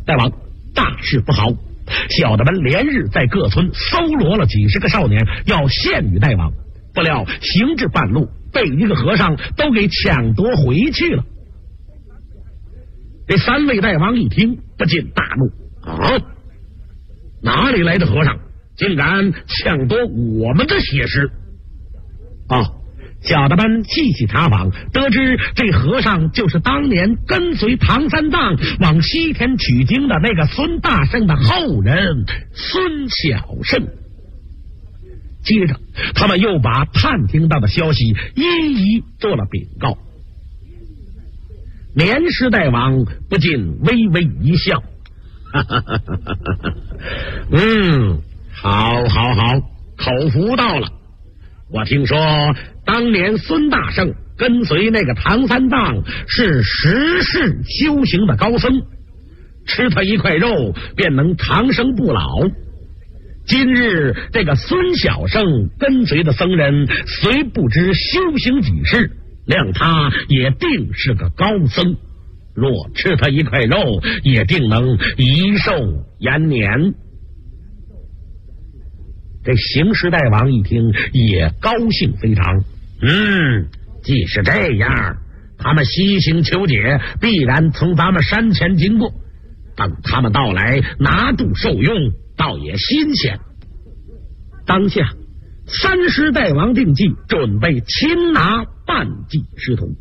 大王，大事不好！小的们连日在各村搜罗了几十个少年，要献与大王，不料行至半路，被一个和尚都给抢夺回去了。这三位大王一听，不禁大怒：啊！哪里来的和尚，竟敢抢夺我们的血食？小的们细细查访，得知这和尚就是当年跟随唐三藏往西天取经的那个孙大圣的后人孙小圣。接着他们又把探听到的消息一一做了禀告。莲师大王不禁微微一笑，好，口福到了。我听说当年孙大圣跟随那个唐三藏是10世修行的高僧，吃他一块肉便能长生不老。今日这个孙小圣跟随的僧人虽不知修行几世，谅他也定是个高僧，若吃他一块肉，也定能延寿延年。这行师大王一听也高兴非常，既是这样，他们西行求解必然从咱们山前经过，等他们到来拿度受用，倒也新鲜。当下三师大王定计，准备擒拿半骑师徒。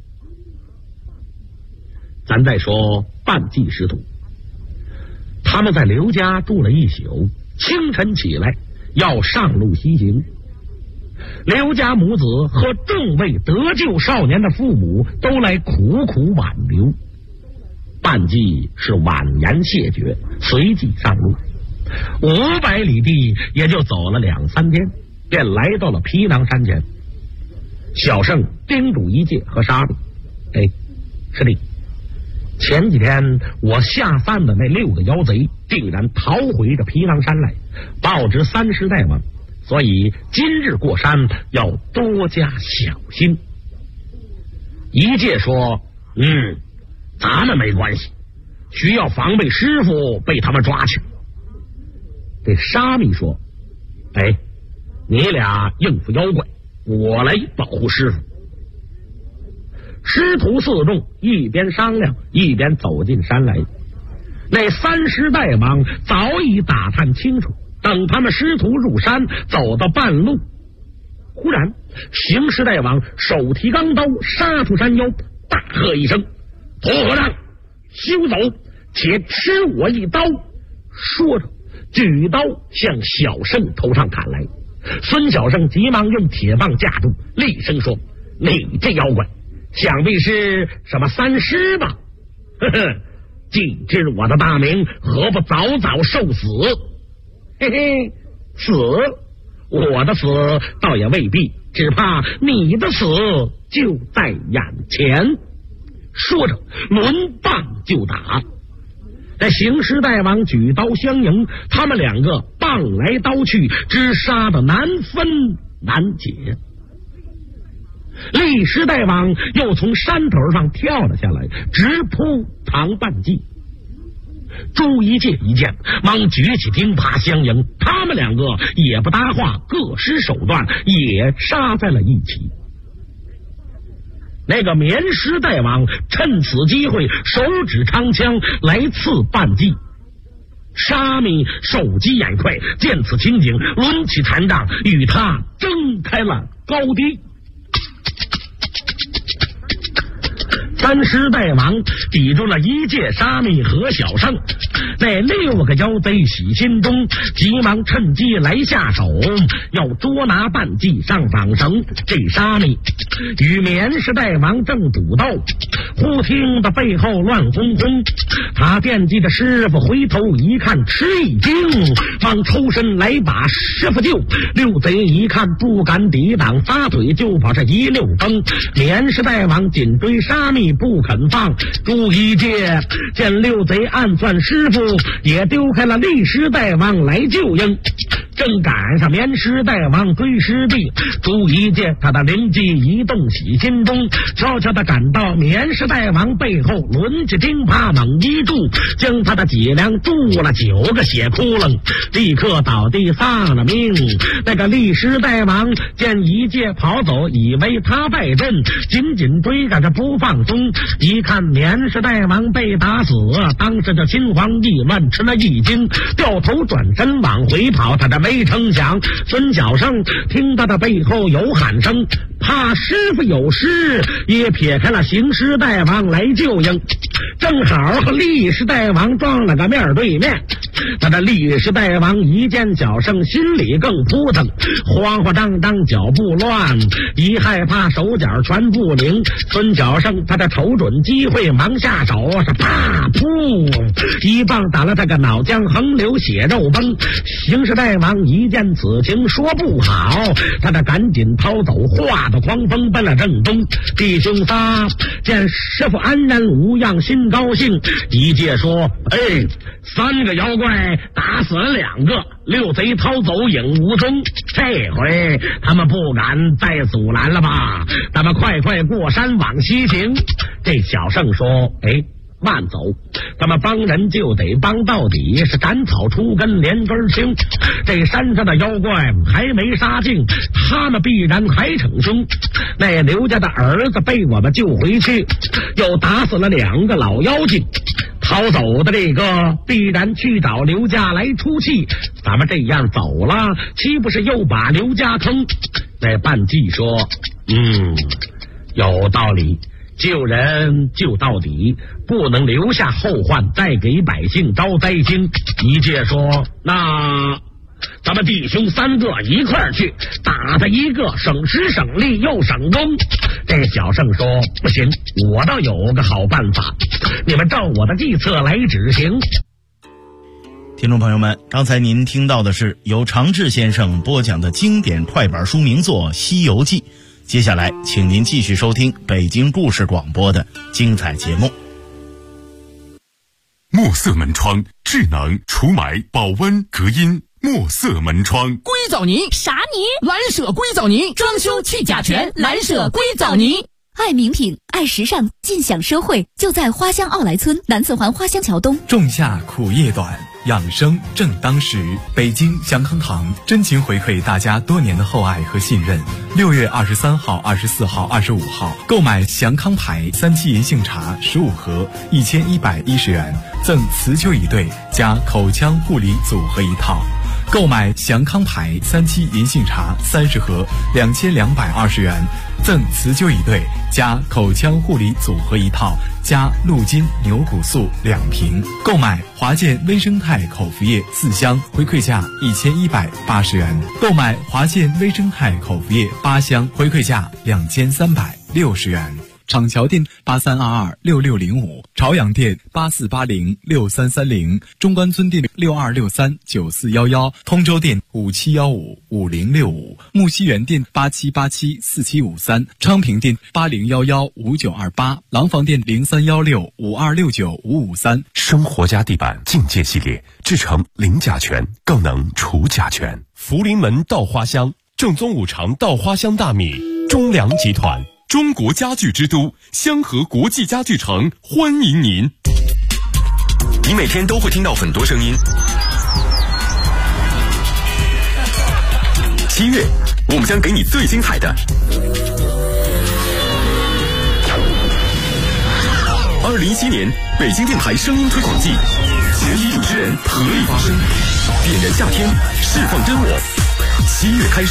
咱再说半骑师徒，他们在刘家住了一宿，清晨起来要上路西行。刘家母子和众位得救少年的父母都来苦苦挽留，半骑是婉言谢绝，随即上路。500里地也就走了2-3天，便来到了皮囊山前。小圣叮嘱一介和沙弥：师弟，前几天我下犯的那6个妖贼竟然逃回这皮囊山来，报知三师大王，所以今日过山要多加小心。一介说：咱们没关系，需要防备师傅被他们抓去。这沙弥说：你俩应付妖怪，我来保护师傅。师徒4众一边商量，一边走进山来。那三师大王早已打探清楚，等他们师徒入山，走到半路，忽然行师大王手提钢刀杀出山腰，大喝一声：土和尚，休走，且吃我一刀！说着举刀向小圣头上砍来。孙小圣急忙用铁棒架住，厉声说：你这妖怪，想必是什么三师吧？既知我的大名，何不早早受死？死，我的死倒也未必，只怕你的死就在眼前。说着抡棒就打。在行师大王举刀相迎，他们2个棒来刀去，只杀得难分难解。厉师大王又从山头上跳了下来，直扑唐半骑。朱一介一见，忙举起钉耙相迎，他们2个也不搭话，各施手段，也杀在了一起。那个棉师大王趁此机会手指长枪来刺半骑。沙弥手疾眼快，见此情景，抡起禅杖与他争开了高低。三师大王抵住了一介沙弥和小圣，那6个妖贼喜心中，急忙趁机来下手，要捉拿半骑上绑绳。这沙弥与棉师大王正赌斗，忽听得背后乱哄哄，他惦记着师傅，回头一看，吃一惊，忙抽身来把师傅救。6贼一看不敢抵挡，撒腿就跑，这一溜崩。棉师大王紧追沙弥不肯放。朱一介见6贼暗算师傅，也丢开了厉师大王来救应。 正赶上棉师大王追师弟，朱一介他的灵机一动起心中，悄悄地赶到棉师大王背后，抡起钉耙猛一住，将他的脊梁注了9个血窟窿，立刻倒地丧了命。那个历师大王见一介跑走，以为他败阵，紧紧追赶着不放松。一看棉师大王被打死，当时就心慌意乱，吃了一惊，掉头转身往回跑。他这没成想，孙小生听他的背后有喊声，怕师傅有失，也撇开了行师大王来救应，正好和历师大王撞了个面对面。他的历师大王一见小生，心里更扑腾，慌慌张张脚步乱，一害怕手脚全不灵。孙小生他这瞅准机会忙下手，是啪噗一棒打了这个脑浆横流血肉崩。行师大王一见此情说不好，他这赶紧逃走，化作狂风奔了正东。弟兄仨见师傅安然无恙，心高兴。一介说：“3个妖怪打死了2个，6贼逃走影无踪，这回他们不敢再阻拦了吧？咱们快过山往西行。”这小圣说：“慢走，咱们帮人就得帮到底，是斩草除根连根清。这山上的妖怪还没杀尽，他们必然还逞凶。那刘家的儿子被我们救回去，又打死了2个老妖精，逃走的这个必然去找刘家来出气。咱们这样走了，岂不是又把刘家坑？”那半季说：“有道理。救人救到底，不能留下后患，再给百姓招灾星。”一介说：“那咱们弟兄3个一块儿去，打他一个，省时省力又省工。”这小圣说：“不行，我倒有个好办法，你们照我的计策来执行。” 听众朋友们，刚才您听到的是由常志先生播讲的经典快板书名作《西游记》。接下来请您继续收听北京故事广播的精彩节目。 墨色门窗，智能除霾保温隔音。墨色门窗， 硅藻泥啥泥？ 蓝舍硅藻泥，装修去甲醛，蓝舍硅藻泥。 爱名品，爱时尚，尽享奢惠，就在花乡奥莱村南四环花乡桥东。 仲夏苦夜短，养生正当时。北京祥康堂真情回馈大家多年的厚爱和信任。6月23号、24号、25号，购买祥康牌3七银杏茶15盒，1110元，赠辞旧椅对加口腔护理组合一套。购买祥康牌3七银杏茶30盒，2220元，赠辞旧椅对加口腔护理组合一套，加鹿筋牛骨素2瓶。购买华健微生态口服液4箱，回馈价1180元。购买华健微生态口服液8箱，回馈价2360元。厂桥店83226605，朝阳店84806330，中关村店62639411，通州店57155065，木樨园店87874753，昌平店80115928，廊坊店031652695553。 生活家地板境界系列，制成零甲醛，更能除甲醛。福临门稻花香，正宗五常稻花香大米，中粮集团。中国家具之都香河国际家具城欢迎您。你每天都会听到很多声音。7月，我们将给你最精彩的2017年北京电台声音推广季，全体主持人合力发声，点燃夏天，释放真我。7月开始。